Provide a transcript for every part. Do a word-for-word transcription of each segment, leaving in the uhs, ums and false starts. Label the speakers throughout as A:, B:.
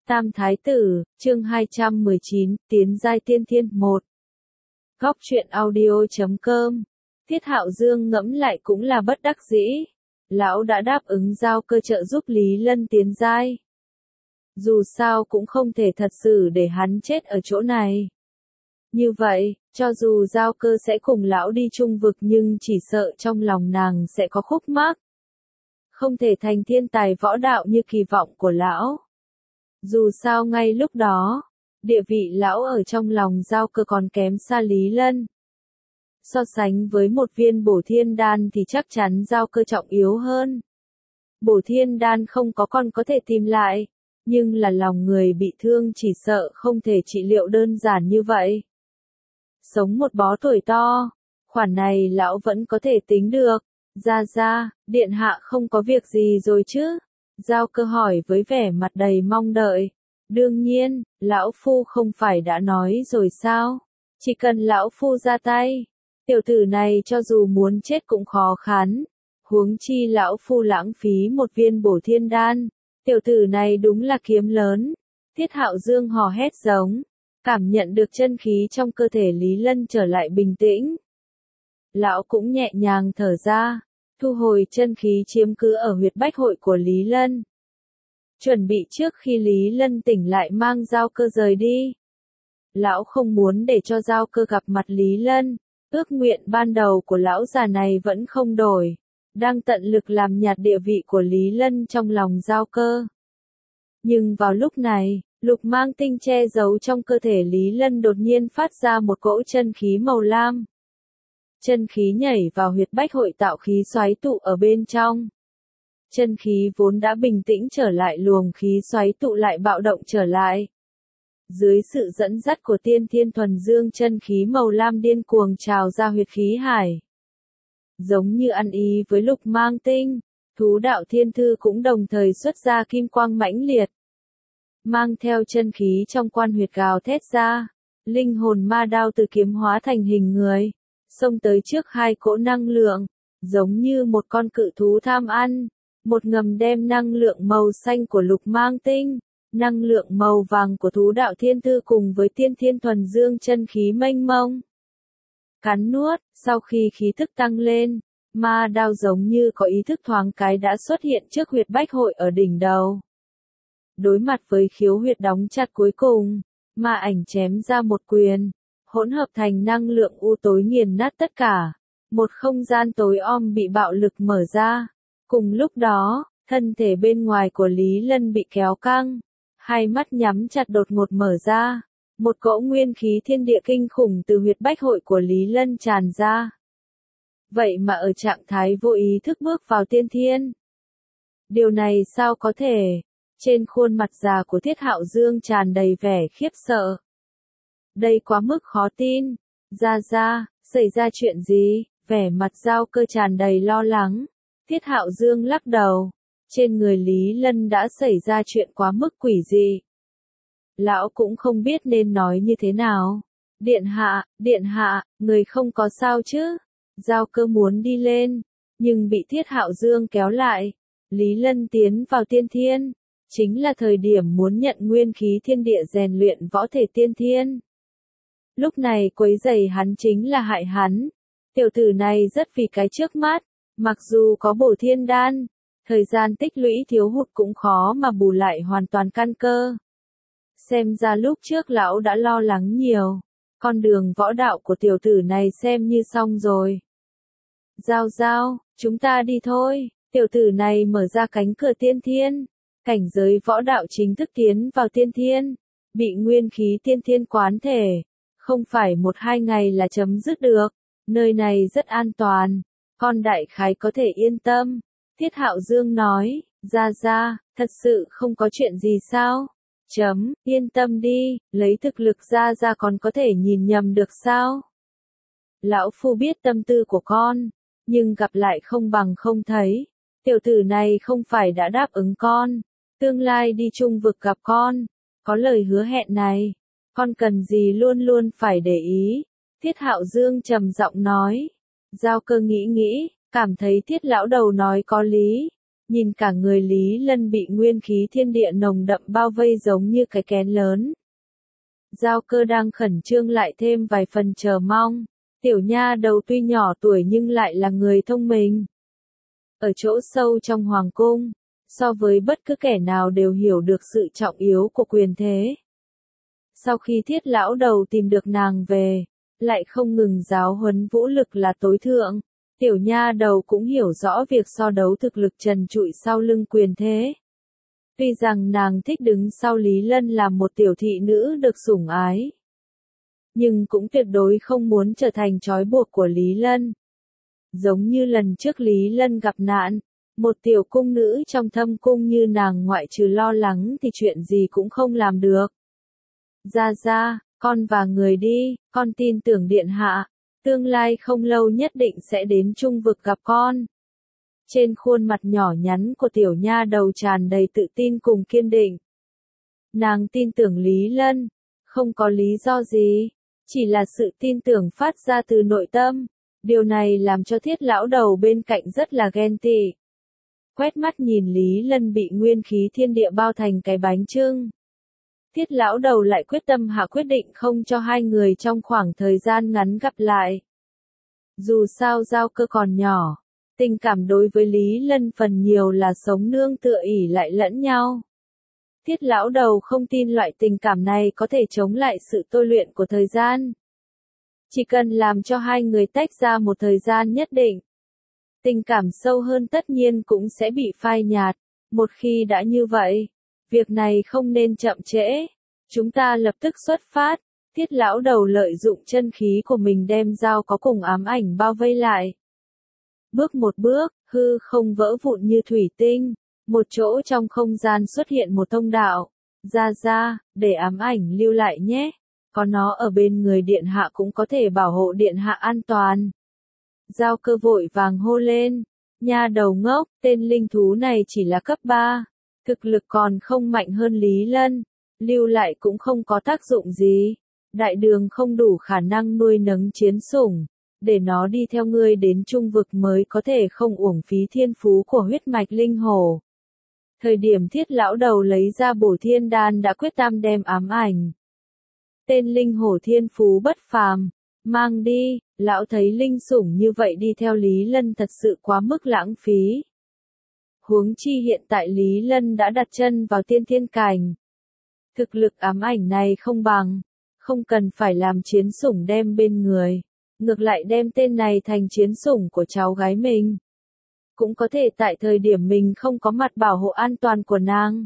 A: Tam Thái Tử, chương hai trăm mười chín, Tiến giai tiên thiên một. Góc truyện audio chấm com. Thiết Hạo Dương ngẫm lại cũng là bất đắc dĩ. Lão đã đáp ứng giao cơ trợ giúp Lý Lân tiến giai. Dù sao cũng không thể thật sự để hắn chết ở chỗ này. Như vậy, cho dù giao cơ sẽ cùng lão đi chung vực nhưng chỉ sợ trong lòng nàng sẽ có khúc mắc. Không thể thành thiên tài võ đạo như kỳ vọng của lão. Dù sao ngay lúc đó, địa vị lão ở trong lòng giao cơ còn kém xa Lý Lân. So sánh với một viên bổ thiên đan thì chắc chắn giao cơ trọng yếu hơn. Bổ thiên đan không có con có thể tìm lại, nhưng là lòng người bị thương chỉ sợ không thể trị liệu đơn giản như vậy. Sống một bó tuổi to, khoản này lão vẫn có thể tính được. Ra ra, điện hạ không có việc gì rồi chứ? Giao cơ hỏi với vẻ mặt đầy mong đợi. Đương nhiên, lão phu không phải đã nói rồi sao? Chỉ cần lão phu ra tay, tiểu tử này cho dù muốn chết cũng khó khăn. Huống chi lão phu lãng phí một viên bổ thiên đan, tiểu tử này đúng là kiếm lớn. Thiết Hạo Dương hò hét giống, cảm nhận được chân khí trong cơ thể Lý Lân trở lại bình tĩnh. Lão cũng nhẹ nhàng thở ra, thu hồi chân khí chiếm cứ ở huyệt bách hội của Lý Lân. Chuẩn bị trước khi Lý Lân tỉnh lại mang giao cơ rời đi. Lão không muốn để cho giao cơ gặp mặt Lý Lân, ước nguyện ban đầu của lão già này vẫn không đổi, đang tận lực làm nhạt địa vị của Lý Lân trong lòng giao cơ. Nhưng vào lúc này, lục mang tinh che giấu trong cơ thể Lý Lân đột nhiên phát ra một cỗ chân khí màu lam. Chân khí nhảy vào huyệt bách hội tạo khí xoáy tụ ở bên trong. Chân khí vốn đã bình tĩnh trở lại luồng khí xoáy tụ lại bạo động trở lại. Dưới sự dẫn dắt của tiên thiên thuần dương chân khí màu lam điên cuồng trào ra huyệt khí hải. Giống như ăn ý với lục mang tinh, thú đạo thiên thư cũng đồng thời xuất ra kim quang mãnh liệt. Mang theo chân khí trong quan huyệt gào thét ra, linh hồn ma đao từ kiếm hóa thành hình người, xông tới trước hai cỗ năng lượng, giống như một con cự thú tham ăn. Một ngầm đem năng lượng màu xanh của lục mang tinh, năng lượng màu vàng của thú đạo thiên thư cùng với tiên thiên thuần dương chân khí mênh mông. Cắn nuốt, sau khi khí thức tăng lên, ma đao giống như có ý thức thoáng cái đã xuất hiện trước huyệt bách hội ở đỉnh đầu. Đối mặt với khiếu huyệt đóng chặt cuối cùng, ma ảnh chém ra một quyền, hỗn hợp thành năng lượng u tối nghiền nát tất cả. Một không gian tối om bị bạo lực mở ra. Cùng lúc đó, thân thể bên ngoài của Lý Lân bị kéo căng, hai mắt nhắm chặt đột ngột mở ra, một cỗ nguyên khí thiên địa kinh khủng từ huyệt bách hội của Lý Lân tràn ra. Vậy mà ở trạng thái vô ý thức bước vào tiên thiên. Điều này sao có thể? Trên khuôn mặt già của Thiết Hạo Dương tràn đầy vẻ khiếp sợ. Đây quá mức khó tin. Ra ra, xảy ra chuyện gì? Vẻ mặt giao cơ tràn đầy lo lắng. Thiết Hạo Dương lắc đầu, trên người Lý Lân đã xảy ra chuyện quá mức quỷ dị. Lão cũng không biết nên nói như thế nào. Điện hạ, điện hạ, người không có sao chứ? Giao cơ muốn đi lên, nhưng bị Thiết Hạo Dương kéo lại. Lý Lân tiến vào tiên thiên, chính là thời điểm muốn nhận nguyên khí thiên địa rèn luyện võ thể tiên thiên. Lúc này quấy rầy hắn chính là hại hắn. Tiểu tử này rất vì cái trước mắt. Mặc dù có bổ thiên đan, thời gian tích lũy thiếu hụt cũng khó mà bù lại hoàn toàn căn cơ. Xem ra lúc trước lão đã lo lắng nhiều, con đường võ đạo của tiểu tử này xem như xong rồi. Giao giao, chúng ta đi thôi, tiểu tử này mở ra cánh cửa tiên thiên, cảnh giới võ đạo chính thức tiến vào tiên thiên, bị nguyên khí tiên thiên quán thể, không phải một hai ngày là chấm dứt được, nơi này rất an toàn. Con đại khái có thể yên tâm. Thiết Hạo Dương nói, ra ra, thật sự không có chuyện gì sao? Chấm, yên tâm đi, lấy thực lực ra ra còn có thể nhìn nhầm được sao? Lão phu biết tâm tư của con, nhưng gặp lại không bằng không thấy. Tiểu tử này không phải đã đáp ứng con, tương lai đi chung vực gặp con, có lời hứa hẹn này, con cần gì luôn luôn phải để ý. Thiết Hạo Dương trầm giọng nói. Giao cơ nghĩ nghĩ, cảm thấy Thiết lão đầu nói có lý. Nhìn cả người Lý Lân bị nguyên khí thiên địa nồng đậm bao vây giống như cái kén lớn. Giao Cơ đang khẩn trương lại thêm vài phần chờ mong. Tiểu nha đầu tuy nhỏ tuổi nhưng lại là người thông minh. Ở chỗ sâu trong hoàng cung, so với bất cứ kẻ nào đều hiểu được sự trọng yếu của quyền thế. Sau khi Thiết lão đầu tìm được nàng về, lại không ngừng giáo huấn vũ lực là tối thượng, tiểu nha đầu cũng hiểu rõ việc so đấu thực lực trần trụi sau lưng quyền thế. Tuy rằng nàng thích đứng sau Lý Lân làm một tiểu thị nữ được sủng ái, nhưng cũng tuyệt đối không muốn trở thành trói buộc của Lý Lân. Giống như lần trước Lý Lân gặp nạn, một tiểu cung nữ trong thâm cung như nàng ngoại trừ lo lắng thì chuyện gì cũng không làm được. Ra ra, con và người đi, con tin tưởng điện hạ, tương lai không lâu nhất định sẽ đến Trung vực gặp con. Trên khuôn mặt nhỏ nhắn của tiểu nha đầu tràn đầy tự tin cùng kiên định. Nàng tin tưởng Lý Lân, không có lý do gì, chỉ là sự tin tưởng phát ra từ nội tâm. Điều này làm cho Thiết lão đầu bên cạnh rất là ghen tị. Quét mắt nhìn Lý Lân bị nguyên khí thiên địa bao thành cái bánh chưng. Thiết lão đầu lại quyết tâm hạ quyết định không cho hai người trong khoảng thời gian ngắn gặp lại. Dù sao Giao Cơ còn nhỏ, tình cảm đối với Lý Lân phần nhiều là sống nương tựa ỉ lại lẫn nhau. Thiết lão đầu không tin loại tình cảm này có thể chống lại sự tôi luyện của thời gian. Chỉ cần làm cho hai người tách ra một thời gian nhất định, tình cảm sâu hơn tất nhiên cũng sẽ bị phai nhạt. Một khi đã như vậy, việc này không nên chậm trễ. Chúng ta lập tức xuất phát. Thiết lão đầu lợi dụng chân khí của mình đem dao có cùng ám ảnh bao vây lại. Bước một bước, hư không vỡ vụn như thủy tinh. Một chỗ trong không gian xuất hiện một thông đạo. Ra ra, để ám ảnh lưu lại nhé. Có nó ở bên người điện hạ cũng có thể bảo hộ điện hạ an toàn. Giao Cơ vội vàng hô lên. Nha đầu ngốc, tên linh thú này chỉ là cấp ba. Thực lực còn không mạnh hơn Lý Lân. Lưu lại cũng không có tác dụng gì. Đại đường không đủ khả năng nuôi nấng chiến sủng. Để nó đi theo ngươi đến Trung vực mới có thể không uổng phí thiên phú của huyết mạch linh hổ. Thời điểm Thiết lão đầu lấy ra bổ thiên đan đã quyết tâm đem ám ảnh. Tên linh hổ thiên phú bất phàm. Mang đi, lão thấy linh sủng như vậy đi theo Lý Lân thật sự quá mức lãng phí. Huống chi hiện tại Lý Lân đã đặt chân vào tiên thiên cảnh. Thực lực ám ảnh này không bằng, không cần phải làm chiến sủng đem bên người. Ngược lại đem tên này thành chiến sủng của cháu gái mình. Cũng có thể tại thời điểm mình không có mặt bảo hộ an toàn của nàng.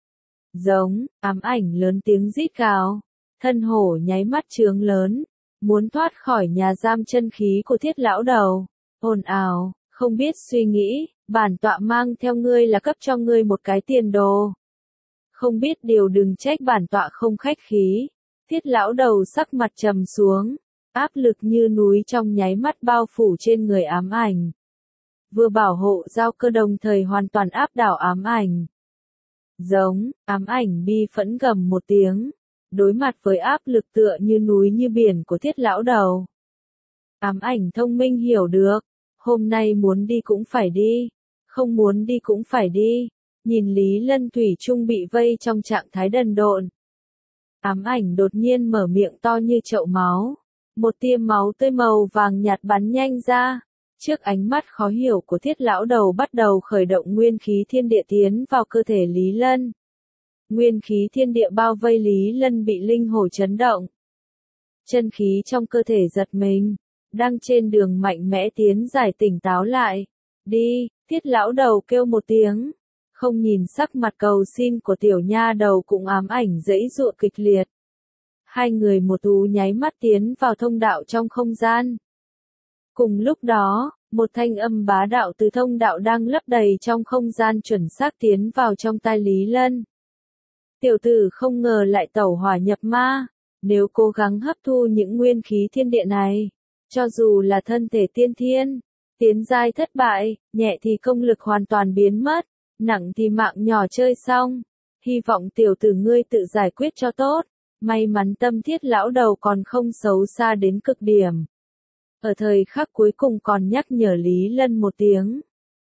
A: Giống, ám ảnh lớn tiếng rít gào. Thân hổ nháy mắt trướng lớn. Muốn thoát khỏi nhà giam chân khí của Thiết lão đầu. Ồn ào, không biết suy nghĩ, bản tọa mang theo ngươi là cấp cho ngươi một cái tiền đồ. Không biết điều đừng trách bản tọa không khách khí. Thiết lão đầu sắc mặt trầm xuống. Áp lực như núi trong nháy mắt bao phủ trên người ám ảnh. Vừa bảo hộ Giao Cơ đồng thời hoàn toàn áp đảo ám ảnh. Giống, ám ảnh bi phẫn gầm một tiếng. Đối mặt với áp lực tựa như núi như biển của Thiết lão đầu. Ám ảnh thông minh hiểu được. Hôm nay muốn đi cũng phải đi. Không muốn đi cũng phải đi. Nhìn Lý Lân thủy chung bị vây trong trạng thái đần độn. Ám ảnh đột nhiên mở miệng to như chậu máu. Một tia máu tươi màu vàng nhạt bắn nhanh ra. Trước ánh mắt khó hiểu của Thiết lão đầu bắt đầu khởi động nguyên khí thiên địa tiến vào cơ thể Lý Lân. Nguyên khí thiên địa bao vây Lý Lân bị linh hổ chấn động. Chân khí trong cơ thể giật mình. Đang trên đường mạnh mẽ tiến giải tỉnh táo lại. Đi, Thiết lão đầu kêu một tiếng. Không nhìn sắc mặt cầu xin của tiểu nha đầu cũng ám ảnh giãy giụa kịch liệt. Hai người một thú nháy mắt tiến vào thông đạo trong không gian. Cùng lúc đó, một thanh âm bá đạo từ thông đạo đang lấp đầy trong không gian chuẩn xác tiến vào trong tai Lý Lân. Tiểu tử không ngờ lại tẩu hỏa nhập ma, nếu cố gắng hấp thu những nguyên khí thiên địa này, cho dù là thân thể tiên thiên, tiến giai thất bại, nhẹ thì công lực hoàn toàn biến mất, nặng thì mạng nhỏ chơi xong. Hy vọng tiểu tử ngươi tự giải quyết cho tốt. May mắn tâm Thiết lão đầu còn không xấu xa đến cực điểm. Ở thời khắc cuối cùng còn nhắc nhở Lý Lân một tiếng.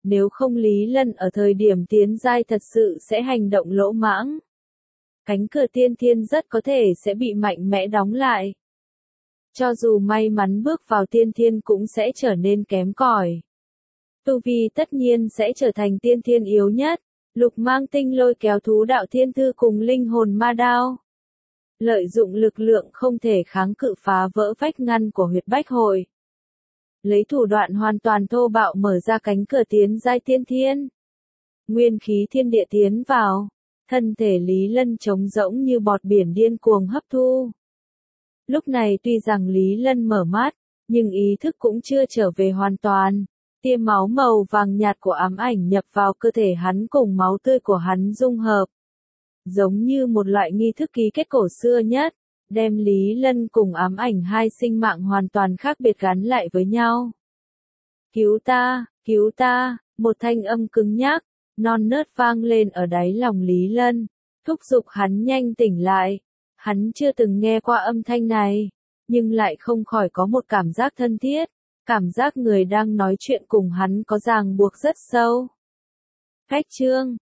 A: Nếu không Lý Lân ở thời điểm tiến giai thật sự sẽ hành động lỗ mãng. Cánh cửa tiên thiên rất có thể sẽ bị mạnh mẽ đóng lại. Cho dù may mắn bước vào tiên thiên cũng sẽ trở nên kém cỏi. Tu vi tất nhiên sẽ trở thành tiên thiên yếu nhất. Lục Mang Tinh lôi kéo thú đạo thiên thư cùng linh hồn ma đao. Lợi dụng lực lượng không thể kháng cự phá vỡ vách ngăn của huyệt bách hội. Lấy thủ đoạn hoàn toàn thô bạo mở ra cánh cửa tiến giai tiên thiên. Nguyên khí thiên địa tiến vào. Thân thể Lý Lân trống rỗng như bọt biển điên cuồng hấp thu. Lúc này tuy rằng Lý Lân mở mắt, nhưng ý thức cũng chưa trở về hoàn toàn. Tia máu màu vàng nhạt của ám ảnh nhập vào cơ thể hắn cùng máu tươi của hắn dung hợp. Giống như một loại nghi thức ký kết cổ xưa nhất, đem Lý Lân cùng ám ảnh hai sinh mạng hoàn toàn khác biệt gắn lại với nhau. Cứu ta, cứu ta, một thanh âm cứng nhắc, non nớt vang lên ở đáy lòng Lý Lân, thúc giục hắn nhanh tỉnh lại. Hắn chưa từng nghe qua âm thanh này, nhưng lại không khỏi có một cảm giác thân thiết, cảm giác người đang nói chuyện cùng hắn có ràng buộc rất sâu. Cách chương